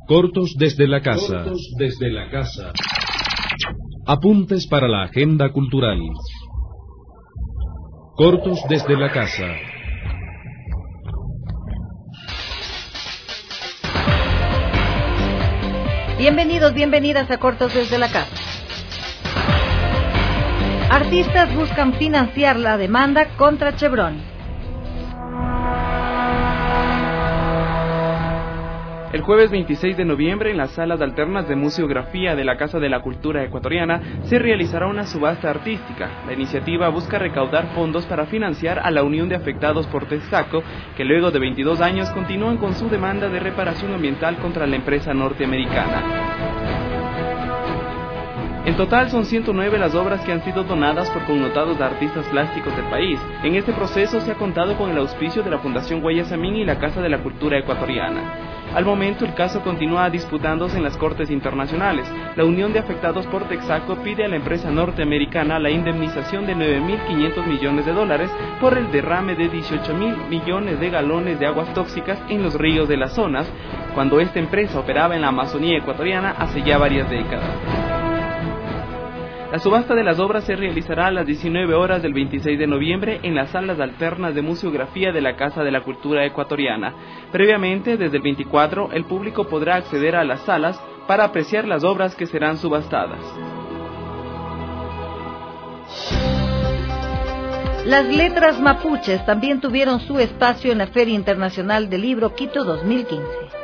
Cortos desde la casa. Apuntes para la agenda cultural. Cortos desde la casa. Bienvenidos, bienvenidas a Cortos desde la casa. Artistas buscan financiar la demanda contra Chevron. El jueves 26 de noviembre, en las salas alternas de museografía de la Casa de la Cultura Ecuatoriana, se realizará una subasta artística. La iniciativa busca recaudar fondos para financiar a la Unión de Afectados por Texaco, que luego de 22 años continúan con su demanda de reparación ambiental contra la empresa norteamericana. En total son 109 las obras que han sido donadas por connotados artistas plásticos del país. En este proceso se ha contado con el auspicio de la Fundación Guayasamín y la Casa de la Cultura Ecuatoriana. Al momento el caso continúa disputándose en las Cortes Internacionales. La Unión de Afectados por Texaco pide a la empresa norteamericana la indemnización de $9.500 millones por el derrame de 18.000 millones de galones de aguas tóxicas en los ríos de las zonas, cuando esta empresa operaba en la Amazonía ecuatoriana hace ya varias décadas. La subasta de las obras se realizará a las 19 horas del 26 de noviembre en las salas alternas de museografía de la Casa de la Cultura Ecuatoriana. Previamente, desde el 24, el público podrá acceder a las salas para apreciar las obras que serán subastadas. Las letras mapuches también tuvieron su espacio en la Feria Internacional del Libro Quito 2015.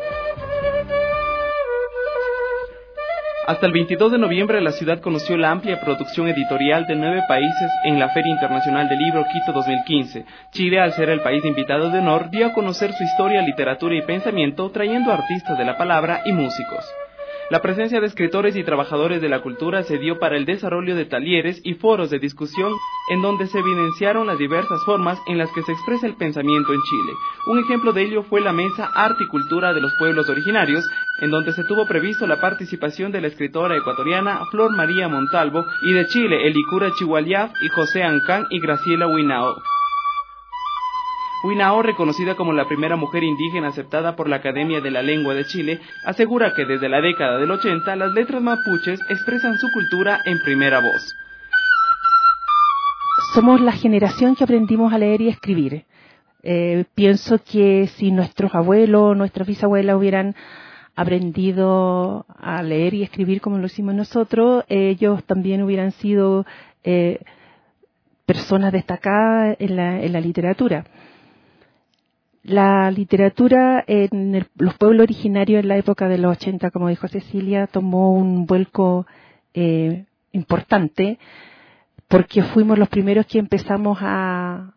Hasta el 22 de noviembre la ciudad conoció la amplia producción editorial de 9 países en la Feria Internacional del Libro Quito 2015. Chile, al ser el país invitado de honor, dio a conocer su historia, literatura y pensamiento, trayendo artistas de la palabra y músicos. La presencia de escritores y trabajadores de la cultura se dio para el desarrollo de talleres y foros de discusión en donde se evidenciaron las diversas formas en las que se expresa el pensamiento en Chile. Un ejemplo de ello fue la Mesa Arte y Cultura de los Pueblos Originarios, en donde se tuvo previsto la participación de la escritora ecuatoriana Flor María Montalvo y de Chile Elicura Chihualiaf y José Ancán y Graciela Huinao. Huinao, reconocida como la primera mujer indígena aceptada por la Academia de la Lengua de Chile, asegura que desde la década del 80 las letras mapuches expresan su cultura en primera voz. Somos la generación que aprendimos a leer y escribir. Pienso que si nuestros abuelos, nuestras bisabuelas hubieran aprendido a leer y escribir como lo hicimos nosotros, ellos también hubieran sido personas destacadas en la literatura. La literatura en los pueblos originarios en la época de los 80, como dijo Cecilia, tomó un vuelco importante porque fuimos los primeros que empezamos a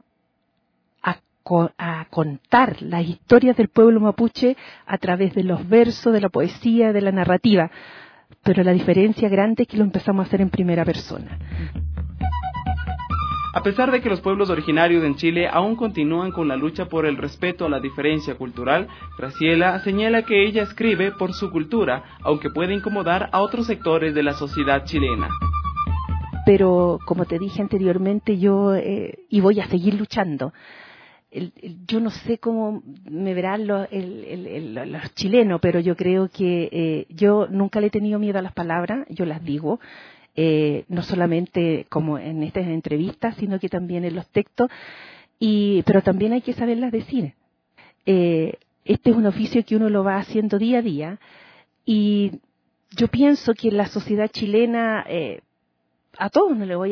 contar las historias del pueblo mapuche a través de los versos, de la poesía, de la narrativa. Pero la diferencia grande es que lo empezamos a hacer en primera persona. A pesar de que los pueblos originarios en Chile aún continúan con la lucha por el respeto a la diferencia cultural, Graciela señala que ella escribe por su cultura, aunque puede incomodar a otros sectores de la sociedad chilena. Pero, como te dije anteriormente, yo y voy a seguir luchando. Yo no sé cómo me verán los chilenos, pero yo creo que yo nunca le he tenido miedo a las palabras, yo las digo. No solamente como en estas entrevistas, sino que también en los textos, pero también hay que saberlas decir. Este es un oficio que uno lo va haciendo día a día, y yo pienso que la sociedad chilena a todos no le voy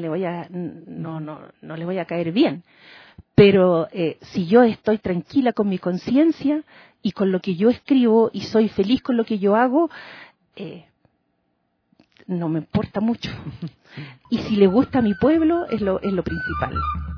a caer bien, pero si yo estoy tranquila con mi conciencia y con lo que yo escribo y soy feliz con lo que yo hago, no me importa mucho. Y si le gusta a mi pueblo, es lo principal.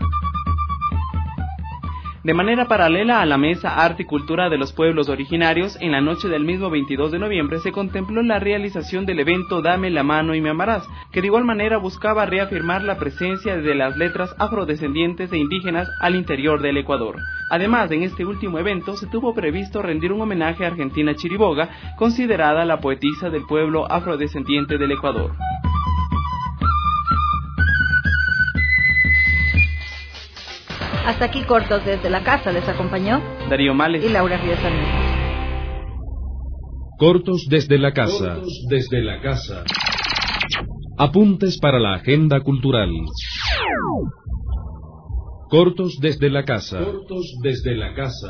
De manera paralela a la Mesa Arte y Cultura de los Pueblos Originarios, en la noche del mismo 22 de noviembre se contempló la realización del evento Dame la mano y me amarás, que de igual manera buscaba reafirmar la presencia de las letras afrodescendientes e indígenas al interior del Ecuador. Además, en este último evento se tuvo previsto rendir un homenaje a Argentina Chiriboga, considerada la poetisa del pueblo afrodescendiente del Ecuador. Hasta aquí Cortos desde la casa, les acompañó Darío Males y Laura Ríos Almeida. Cortos desde la casa. Apuntes para la agenda cultural. Cortos desde la casa.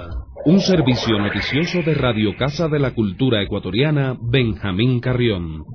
Un servicio noticioso de Radio Casa de la Cultura Ecuatoriana, Benjamín Carrión.